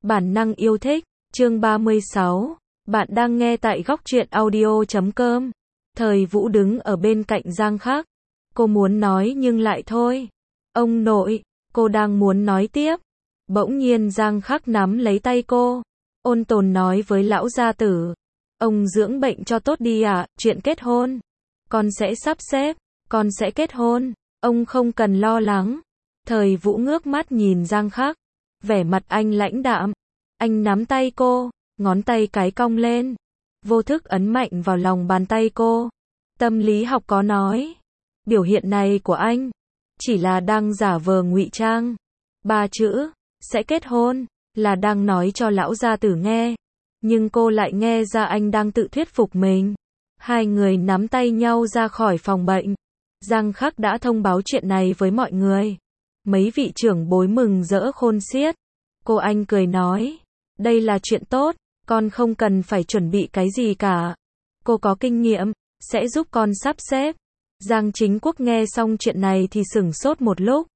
Bản năng yêu thích, chương 36. Bạn đang nghe tại góc truyện audio.com. Thời Vũ đứng ở bên cạnh Giang Khắc. Cô muốn nói nhưng lại thôi. Ông nội, cô đang muốn nói tiếp. Bỗng nhiên Giang Khắc nắm lấy tay cô. Ôn tồn nói với lão gia tử. Ông dưỡng bệnh cho tốt đi ạ, chuyện kết hôn. Con sẽ sắp xếp, con sẽ kết hôn. Ông không cần lo lắng. Thời Vũ ngước mắt nhìn Giang Khắc. Vẻ mặt anh lãnh đạm. Anh nắm tay cô, ngón tay cái cong lên. Vô thức ấn mạnh vào lòng bàn tay cô. Tâm lý học có nói. Biểu hiện này của anh chỉ là đang giả vờ ngụy trang. 3 chữ, sẽ kết hôn, là đang nói cho lão gia tử nghe. Nhưng cô lại nghe ra anh đang tự thuyết phục mình. Hai người nắm tay nhau ra khỏi phòng bệnh. Giang Khắc đã thông báo chuyện này với mọi người. Mấy vị trưởng bối mừng rỡ khôn xiết. Cô anh cười nói, đây là chuyện tốt, con không cần phải chuẩn bị cái gì cả. Cô có kinh nghiệm, sẽ giúp con sắp xếp. Giang Chính Quốc nghe xong chuyện này thì sửng sốt một lúc.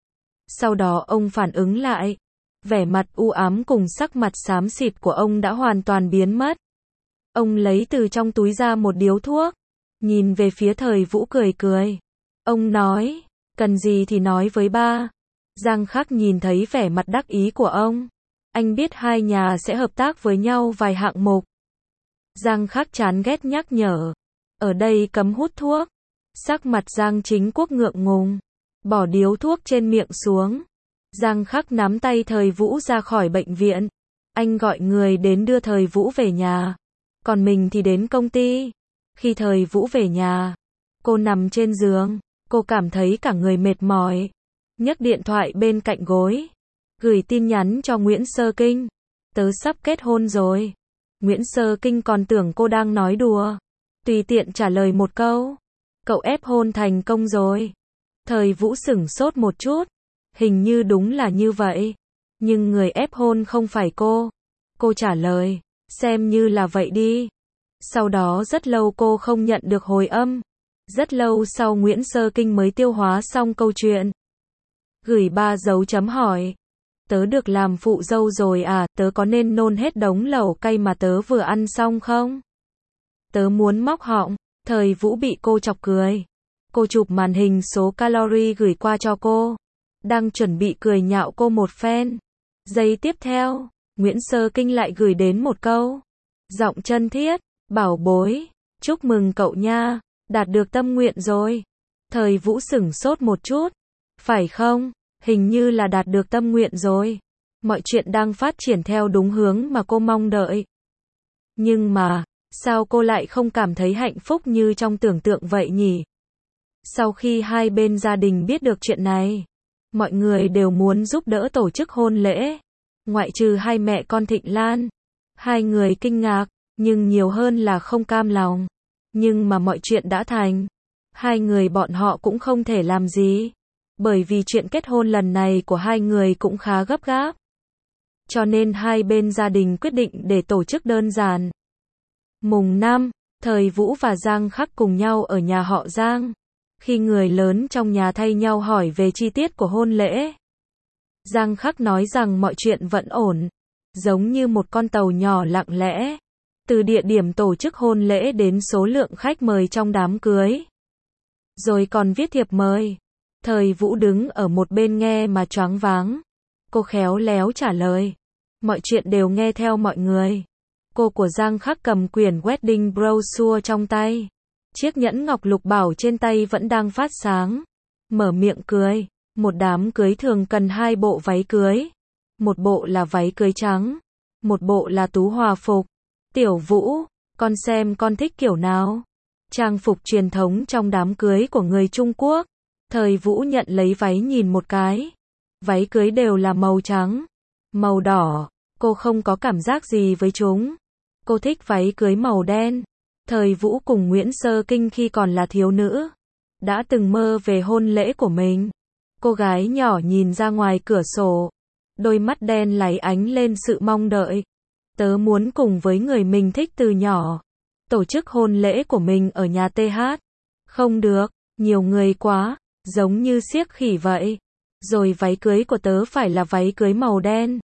Sau đó ông phản ứng lại. Vẻ mặt u ám cùng sắc mặt xám xịt của ông đã hoàn toàn biến mất. Ông lấy từ trong túi ra một điếu thuốc. Nhìn về phía Thời Vũ cười cười. Ông nói, cần gì thì nói với ba. Giang Khắc nhìn thấy vẻ mặt đắc ý của ông. Anh biết hai nhà sẽ hợp tác với nhau vài hạng mục. Giang Khắc chán ghét nhắc nhở. Ở đây cấm hút thuốc. Sắc mặt Giang Chính Quốc ngượng ngùng. Bỏ điếu thuốc trên miệng xuống. Giang Khắc nắm tay Thời Vũ ra khỏi bệnh viện. Anh gọi người đến đưa Thời Vũ về nhà. Còn mình thì đến công ty. Khi Thời Vũ về nhà, cô nằm trên giường. Cô cảm thấy cả người mệt mỏi. Nhấc điện thoại bên cạnh gối. Gửi tin nhắn cho Nguyễn Sơ Kinh. Tớ sắp kết hôn rồi. Nguyễn Sơ Kinh còn tưởng cô đang nói đùa. Tùy tiện trả lời một câu. Cậu ép hôn thành công rồi. Thời Vũ sửng sốt một chút. Hình như đúng là như vậy. Nhưng người ép hôn không phải cô. Cô trả lời, xem như là vậy đi. Sau đó rất lâu cô không nhận được hồi âm. Rất lâu sau Nguyễn Sơ Kinh mới tiêu hóa xong câu chuyện. Gửi 3 dấu chấm hỏi. Tớ được làm phụ dâu rồi à, tớ có nên nôn hết đống lẩu cay mà tớ vừa ăn xong không? Tớ muốn móc họng. Thời Vũ bị cô chọc cười. Cô chụp màn hình số calorie gửi qua cho cô. Đang chuẩn bị cười nhạo cô một phen. Giây tiếp theo, Nguyễn Sơ Kinh lại gửi đến một câu. Giọng chân thiết, bảo bối, chúc mừng cậu nha, đạt được tâm nguyện rồi. Thời Vũ sửng sốt một chút. Phải không? Hình như là đạt được tâm nguyện rồi. Mọi chuyện đang phát triển theo đúng hướng mà cô mong đợi. Nhưng mà, sao cô lại không cảm thấy hạnh phúc như trong tưởng tượng vậy nhỉ? Sau khi hai bên gia đình biết được chuyện này, mọi người đều muốn giúp đỡ tổ chức hôn lễ. Ngoại trừ hai mẹ con Thịnh Lan. Hai người kinh ngạc, nhưng nhiều hơn là không cam lòng. Nhưng mà mọi chuyện đã thành. Hai người bọn họ cũng không thể làm gì. Bởi vì chuyện kết hôn lần này của hai người cũng khá gấp gáp. Cho nên hai bên gia đình quyết định để tổ chức đơn giản. Mùng 5, Thời Vũ và Giang Khắc cùng nhau ở nhà họ Giang. Khi người lớn trong nhà thay nhau hỏi về chi tiết của hôn lễ, Giang Khắc nói rằng mọi chuyện vẫn ổn. Giống như một con tàu nhỏ lặng lẽ. Từ địa điểm tổ chức hôn lễ đến số lượng khách mời trong đám cưới. Rồi còn viết thiệp mời. Thời Vũ đứng ở một bên nghe mà choáng váng. Cô khéo léo trả lời. Mọi chuyện đều nghe theo mọi người. Cô của Giang Khắc cầm quyển wedding brochure trong tay. Chiếc nhẫn ngọc lục bảo trên tay vẫn đang phát sáng. Mở miệng cười. Một đám cưới thường cần 2 bộ váy cưới. Một bộ là váy cưới trắng. Một bộ là tú hòa phục. Tiểu Vũ, con xem con thích kiểu nào? Trang phục truyền thống trong đám cưới của người Trung Quốc. Thời Vũ nhận lấy váy nhìn một cái. Váy cưới đều là màu trắng, màu đỏ. Cô không có cảm giác gì với chúng. Cô thích váy cưới màu đen. Thời Vũ cùng Nguyễn Sơ Kinh khi còn là thiếu nữ, đã từng mơ về hôn lễ của mình. Cô gái nhỏ nhìn ra ngoài cửa sổ. Đôi mắt đen láy ánh lên sự mong đợi. Tớ muốn cùng với người mình thích từ nhỏ. Tổ chức hôn lễ của mình ở nhà TH. Không được, nhiều người quá, giống như xiếc khỉ vậy. Rồi váy cưới của tớ phải là váy cưới màu đen.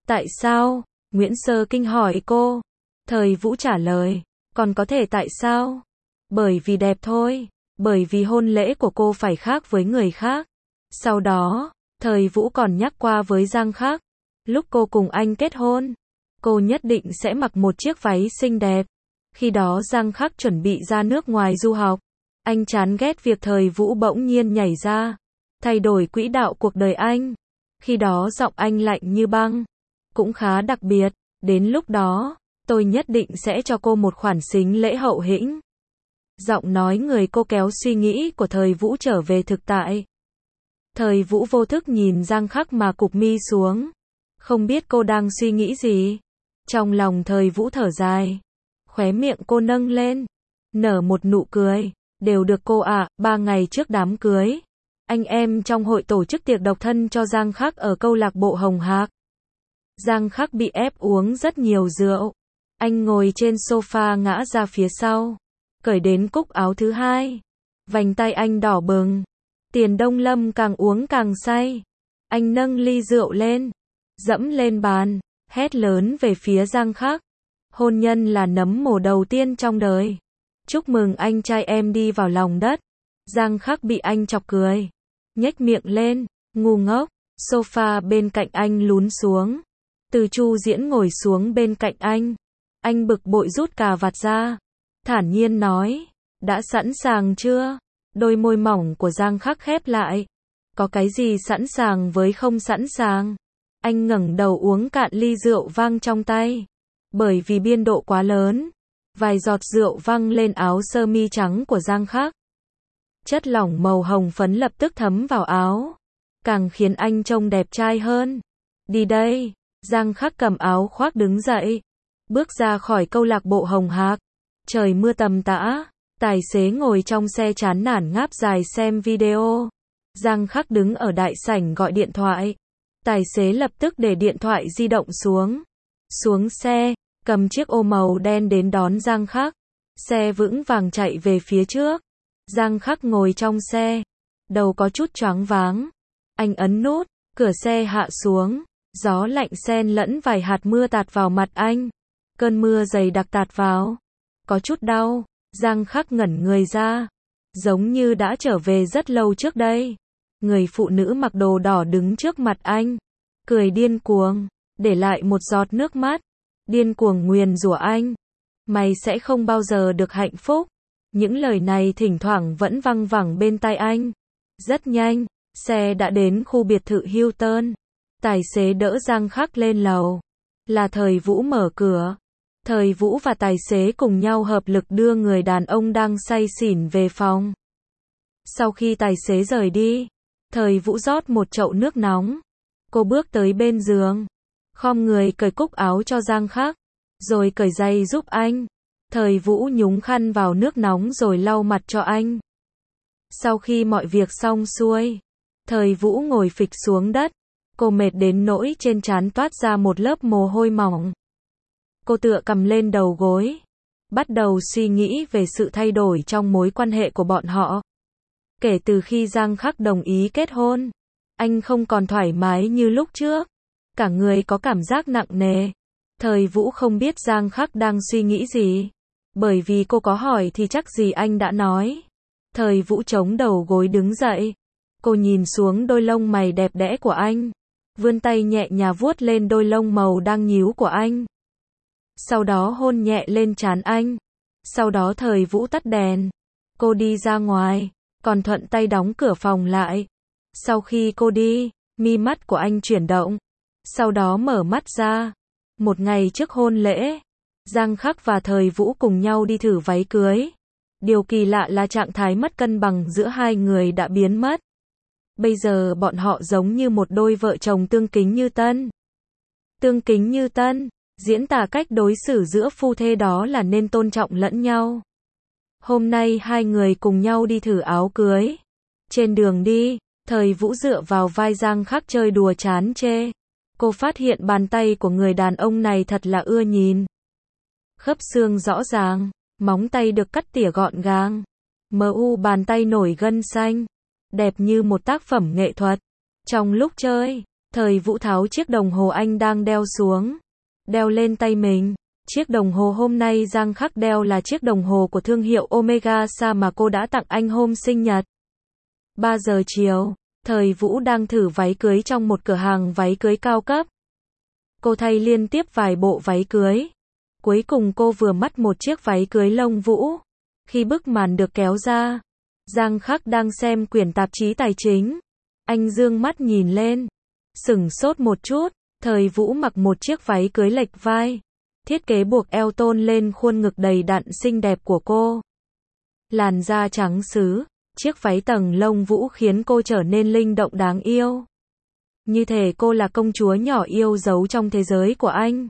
Tại sao? Nguyễn Sơ Kinh hỏi cô. Thời Vũ trả lời. Còn có thể tại sao? Bởi vì đẹp thôi. Bởi vì hôn lễ của cô phải khác với người khác. Sau đó, Thời Vũ còn nhắc qua với Giang Khắc. Lúc cô cùng anh kết hôn, cô nhất định sẽ mặc một chiếc váy xinh đẹp. Khi đó Giang Khắc chuẩn bị ra nước ngoài du học. Anh chán ghét việc Thời Vũ bỗng nhiên nhảy ra, thay đổi quỹ đạo cuộc đời anh. Khi đó giọng anh lạnh như băng, cũng khá đặc biệt. Đến lúc đó, tôi nhất định sẽ cho cô một khoản sính lễ hậu hĩnh. Giọng nói người cô kéo suy nghĩ của Thời Vũ trở về thực tại. Thời Vũ vô thức nhìn Giang Khắc mà cụp mi xuống. Không biết cô đang suy nghĩ gì. Trong lòng Thời Vũ thở dài. Khóe miệng cô nâng lên, nở một nụ cười. Đều được cô ạ. 3 ngày trước đám cưới, anh em trong hội tổ chức tiệc độc thân cho Giang Khắc ở câu lạc bộ Hồng Hạc. Giang Khắc bị ép uống rất nhiều rượu. Anh ngồi trên sofa ngã ra phía sau, cởi đến cúc áo thứ hai. Vành tay anh đỏ bừng. Tiền Đông Lâm càng uống càng say. Anh nâng ly rượu lên, dẫm lên bàn, hét lớn về phía Giang Khắc. Hôn nhân là nấm mồ đầu tiên trong đời. Chúc mừng anh trai em đi vào lòng đất. Giang Khắc bị anh chọc cười, nhếch miệng lên, ngu ngốc. Sofa bên cạnh anh lún xuống. Từ Chu Diễn ngồi xuống bên cạnh anh. Anh bực bội rút cà vạt ra, thản nhiên nói, đã sẵn sàng chưa? Đôi môi mỏng của Giang Khắc khép lại. Có cái gì sẵn sàng với không sẵn sàng? Anh ngẩng đầu uống cạn ly rượu vang trong tay. Bởi vì biên độ quá lớn, vài giọt rượu văng lên áo sơ mi trắng của Giang Khắc. Chất lỏng màu hồng phấn lập tức thấm vào áo, càng khiến anh trông đẹp trai hơn. Đi đây. Giang Khắc cầm áo khoác đứng dậy, bước ra khỏi câu lạc bộ Hồng Hạc. Trời mưa tầm tã, tài xế ngồi trong xe chán nản ngáp dài xem video. Giang Khắc đứng ở đại sảnh gọi điện thoại. Tài xế lập tức để điện thoại di động xuống. Xuống xe, cầm chiếc ô màu đen đến đón Giang Khắc. Xe vững vàng chạy về phía trước. Giang Khắc ngồi trong xe, đầu có chút choáng váng. Anh ấn nút, cửa xe hạ xuống. Gió lạnh xen lẫn vài hạt mưa tạt vào mặt anh. Cơn mưa dày đặc tạt vào. Có chút đau. Giang Khắc ngẩn người ra, giống như đã trở về rất lâu trước đây. Người phụ nữ mặc đồ đỏ đứng trước mặt anh, cười điên cuồng, để lại một giọt nước mắt. Điên cuồng nguyền rủa anh. Mày sẽ không bao giờ được hạnh phúc. Những lời này thỉnh thoảng vẫn văng vẳng bên tai anh. Rất nhanh, xe đã đến khu biệt thự Hilton. Tài xế đỡ Giang Khắc lên lầu. Là Thời Vũ mở cửa. Thời Vũ và tài xế cùng nhau hợp lực đưa người đàn ông đang say xỉn về phòng. Sau khi tài xế rời đi, Thời Vũ rót một chậu nước nóng. Cô bước tới bên giường, khom người cởi cúc áo cho Giang Khắc, rồi cởi giày giúp anh. Thời Vũ nhúng khăn vào nước nóng rồi lau mặt cho anh. Sau khi mọi việc xong xuôi, Thời Vũ ngồi phịch xuống đất. Cô mệt đến nỗi trên trán toát ra một lớp mồ hôi mỏng. Cô tựa cầm lên đầu gối, bắt đầu suy nghĩ về sự thay đổi trong mối quan hệ của bọn họ. Kể từ khi Giang Khắc đồng ý kết hôn, anh không còn thoải mái như lúc trước. Cả người có cảm giác nặng nề. Thời Vũ không biết Giang Khắc đang suy nghĩ gì. Bởi vì cô có hỏi thì chắc gì anh đã nói. Thời Vũ chống đầu gối đứng dậy. Cô nhìn xuống đôi lông mày đẹp đẽ của anh. Vươn tay nhẹ nhàng vuốt lên đôi lông màu đang nhíu của anh. Sau đó hôn nhẹ lên trán anh. Sau đó Thời Vũ tắt đèn. Cô đi ra ngoài, còn thuận tay đóng cửa phòng lại. Sau khi cô đi, mi mắt của anh chuyển động. Sau đó mở mắt ra. Một ngày trước hôn lễ, Giang Khắc và Thời Vũ cùng nhau đi thử váy cưới. Điều kỳ lạ là trạng thái mất cân bằng giữa hai người đã biến mất. Bây giờ bọn họ giống như một đôi vợ chồng tương kính như tân. Tương kính như tân, diễn tả cách đối xử giữa phu thê đó là nên tôn trọng lẫn nhau. Hôm nay hai người cùng nhau đi thử áo cưới. Trên đường đi, Thời Vũ dựa vào vai Giang Khắc chơi đùa chán chê. Cô phát hiện bàn tay của người đàn ông này thật là ưa nhìn. Khớp xương rõ ràng, móng tay được cắt tỉa gọn gàng. Bàn tay nổi gân xanh, đẹp như một tác phẩm nghệ thuật. Trong lúc chơi, Thời Vũ tháo chiếc đồng hồ anh đang đeo xuống, đeo lên tay mình. Chiếc đồng hồ hôm nay Giang Khắc đeo là chiếc đồng hồ của thương hiệu Omega Sa mà cô đã tặng anh hôm sinh nhật. 3 giờ chiều, Thời Vũ đang thử váy cưới trong một cửa hàng váy cưới cao cấp. Cô thay liên tiếp vài bộ váy cưới. Cuối cùng cô vừa mắt một chiếc váy cưới lông vũ. Khi bức màn được kéo ra, Giang Khắc đang xem quyển tạp chí tài chính. Anh dương mắt nhìn lên, sửng sốt một chút. Thời Vũ mặc một chiếc váy cưới lệch vai, thiết kế buộc eo tôn lên khuôn ngực đầy đặn xinh đẹp của cô. Làn da trắng sứ, chiếc váy tầng lông vũ khiến cô trở nên linh động đáng yêu. Như thể cô là công chúa nhỏ yêu dấu trong thế giới của anh.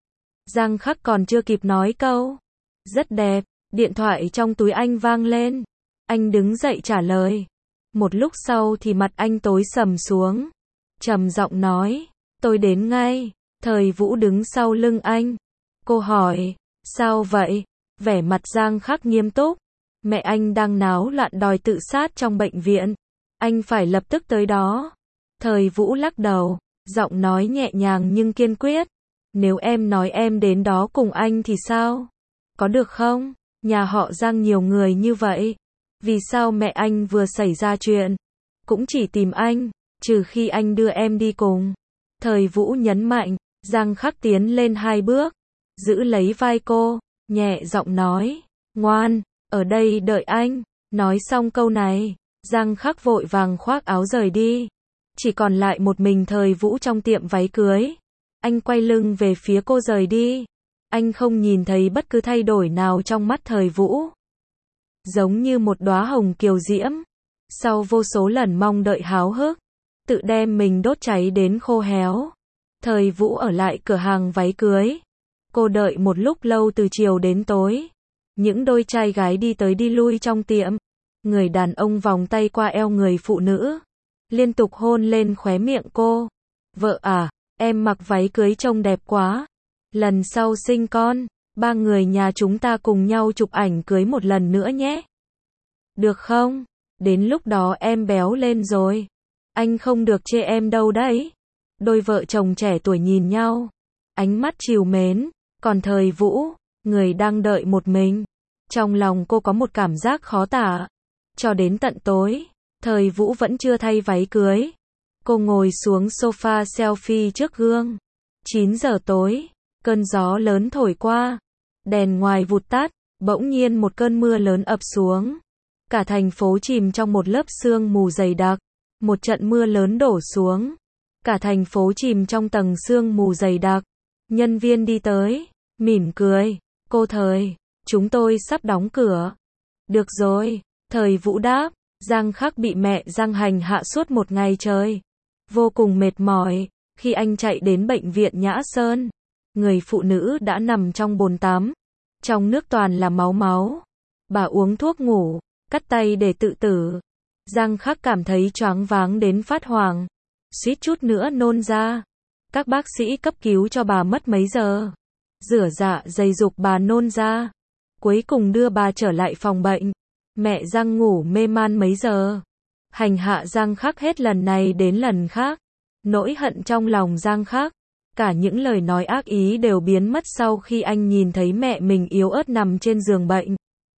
Giang Khắc còn chưa kịp nói câu rất đẹp, điện thoại trong túi anh vang lên. Anh đứng dậy trả lời. Một lúc sau thì mặt anh tối sầm xuống, trầm giọng nói, tôi đến ngay. Thời Vũ đứng sau lưng anh. Cô hỏi, sao vậy? Vẻ mặt Giang Khắc nghiêm túc. Mẹ anh đang náo loạn đòi tự sát trong bệnh viện. Anh phải lập tức tới đó. Thời Vũ lắc đầu, giọng nói nhẹ nhàng nhưng kiên quyết. Nếu em nói em đến đó cùng anh thì sao? Có được không? Nhà họ Giang nhiều người như vậy. Vì sao mẹ anh vừa xảy ra chuyện cũng chỉ tìm anh, trừ khi anh đưa em đi cùng. Thời Vũ nhấn mạnh. Giang Khắc tiến lên 2 bước, giữ lấy vai cô, nhẹ giọng nói, ngoan, ở đây đợi anh. Nói xong câu này, Giang Khắc vội vàng khoác áo rời đi. Chỉ còn lại một mình Thời Vũ trong tiệm váy cưới. Anh quay lưng về phía cô rời đi. Anh không nhìn thấy bất cứ thay đổi nào trong mắt Thời Vũ. Giống như một đóa hồng kiều diễm. Sau vô số lần mong đợi háo hức, tự đem mình đốt cháy đến khô héo. Thời Vũ ở lại cửa hàng váy cưới. Cô đợi một lúc lâu từ chiều đến tối. Những đôi trai gái đi tới đi lui trong tiệm. Người đàn ông vòng tay qua eo người phụ nữ, liên tục hôn lên khóe miệng cô. Vợ à, em mặc váy cưới trông đẹp quá. Lần sau sinh con, 3 người nhà chúng ta cùng nhau chụp ảnh cưới một lần nữa nhé. Được không? Đến lúc đó em béo lên rồi. Anh không được chê em đâu đấy. Đôi vợ chồng trẻ tuổi nhìn nhau, ánh mắt trìu mến, còn Thời Vũ, người đang đợi một mình. Trong lòng cô có một cảm giác khó tả. Cho đến tận tối, Thời Vũ vẫn chưa thay váy cưới. Cô ngồi xuống sofa selfie trước gương. 9 giờ tối, cơn gió lớn thổi qua, đèn ngoài vụt tắt, bỗng nhiên một cơn mưa lớn ập xuống. Cả thành phố chìm trong một lớp sương mù dày đặc. Một trận mưa lớn đổ xuống. Cả thành phố chìm trong tầng sương mù dày đặc. Nhân viên đi tới, mỉm cười. Cô Thời, chúng tôi sắp đóng cửa. Được rồi, Thời Vũ đáp. Giang Khắc bị mẹ Giang hành hạ suốt một ngày trời. Vô cùng mệt mỏi. Khi anh chạy đến bệnh viện Nhã Sơn, người phụ nữ đã nằm trong bồn tắm. Trong nước toàn là máu máu. Bà uống thuốc ngủ, cắt tay để tự tử. Giang Khắc cảm thấy choáng váng đến phát hoảng, suýt chút nữa nôn ra. Các bác sĩ cấp cứu cho bà mất mấy giờ. Rửa dạ dày dục bà nôn ra. Cuối cùng đưa bà trở lại phòng bệnh. Mẹ Giang ngủ mê man mấy giờ. Hành hạ Giang Khắc hết lần này đến lần khác. Nỗi hận trong lòng Giang Khắc, cả những lời nói ác ý đều biến mất sau khi anh nhìn thấy mẹ mình yếu ớt nằm trên giường bệnh.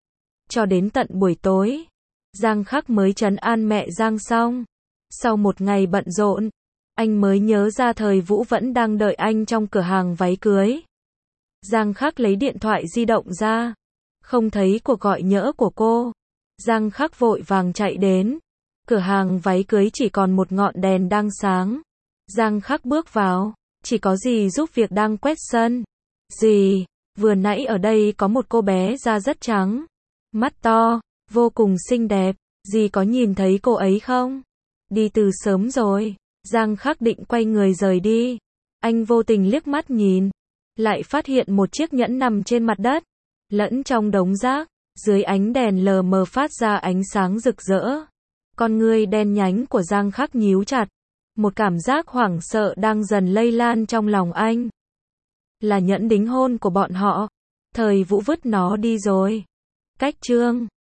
Cho đến tận buổi tối, Giang Khắc mới trấn an mẹ Giang xong. Sau một ngày bận rộn, anh mới nhớ ra Thời Vũ vẫn đang đợi anh trong cửa hàng váy cưới. Giang Khắc lấy điện thoại di động ra, không thấy cuộc gọi nhỡ của cô. Giang Khắc vội vàng chạy đến. Cửa hàng váy cưới chỉ còn một ngọn đèn đang sáng. Giang Khắc bước vào, chỉ có dì giúp việc đang quét sân. Dì, vừa nãy ở đây có một cô bé da rất trắng, mắt to, vô cùng xinh đẹp, dì có nhìn thấy cô ấy không? Đi từ sớm rồi. Giang Khắc định quay người rời đi. Anh vô tình liếc mắt nhìn, lại phát hiện một chiếc nhẫn nằm trên mặt đất, lẫn trong đống rác, dưới ánh đèn lờ mờ phát ra ánh sáng rực rỡ. Con ngươi đen nhánh của Giang Khắc nhíu chặt. Một cảm giác hoảng sợ đang dần lây lan trong lòng anh. Là nhẫn đính hôn của bọn họ. Thời Vũ vứt nó đi rồi. Cách chương